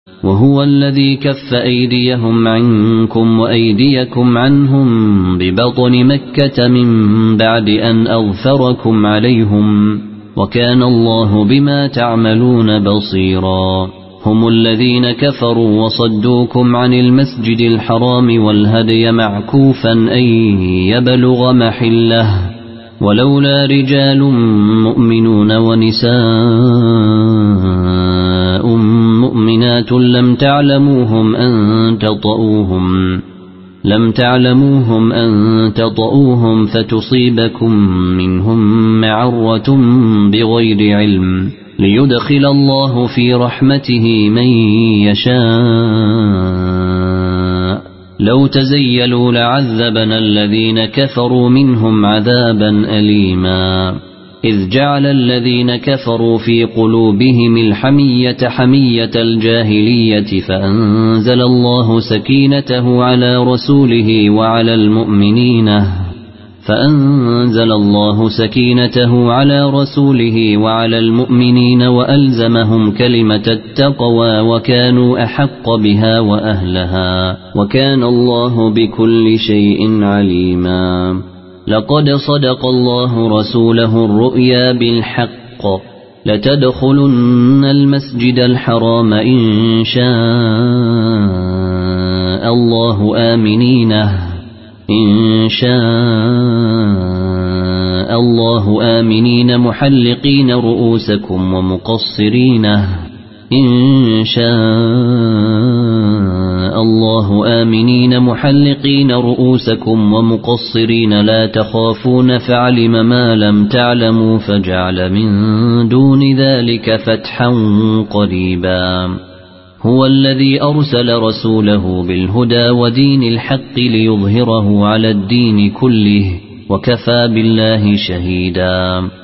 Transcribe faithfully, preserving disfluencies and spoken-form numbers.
وهو الذي كف أيديهم عنكم وأيديكم عنهم ببطن مكة من بعد أن أظفركم عليهم وكان الله بما تعملون بصيرا. هم الذين كفروا وصدوكم عن المسجد الحرام والهدي معكوفا أن يبلغ محله ولولا رجال مؤمنون ونساء مؤمنات لم تعلموهم أن تطؤوهم لم تعلموهم أن تطؤوهم فتصيبكم منهم معرة بغير علم ليدخل الله في رحمته من يشاء لو تزيلوا لعذبنا الذين كفروا منهم عذابا أليما. إذ جعل الذين كفروا في قلوبهم الحمية حمية الجاهلية فأنزل الله سكينته على رسوله وعلى المؤمنين فأنزل الله سكينته على رسوله وعلى المؤمنين وألزمهم كلمة التقوى وكانوا أحق بها وأهلها وكان الله بكل شيء عليما. لقد صدق الله رسوله الرؤيا بالحق لتدخلن المسجد الحرام إن شاء الله آمنينه إن شاء الله آمنين محلقين رؤوسكم ومقصرين إن شاء الله آمنين محلقين رؤوسكم ومقصرين لا تخافون فعلم ما لم تعلموا فجعل من دون ذلك فتحا قريبا. هو الذي أرسل رسوله بالهدى ودين الحق ليظهره على الدين كله وكفى بالله شهيدا.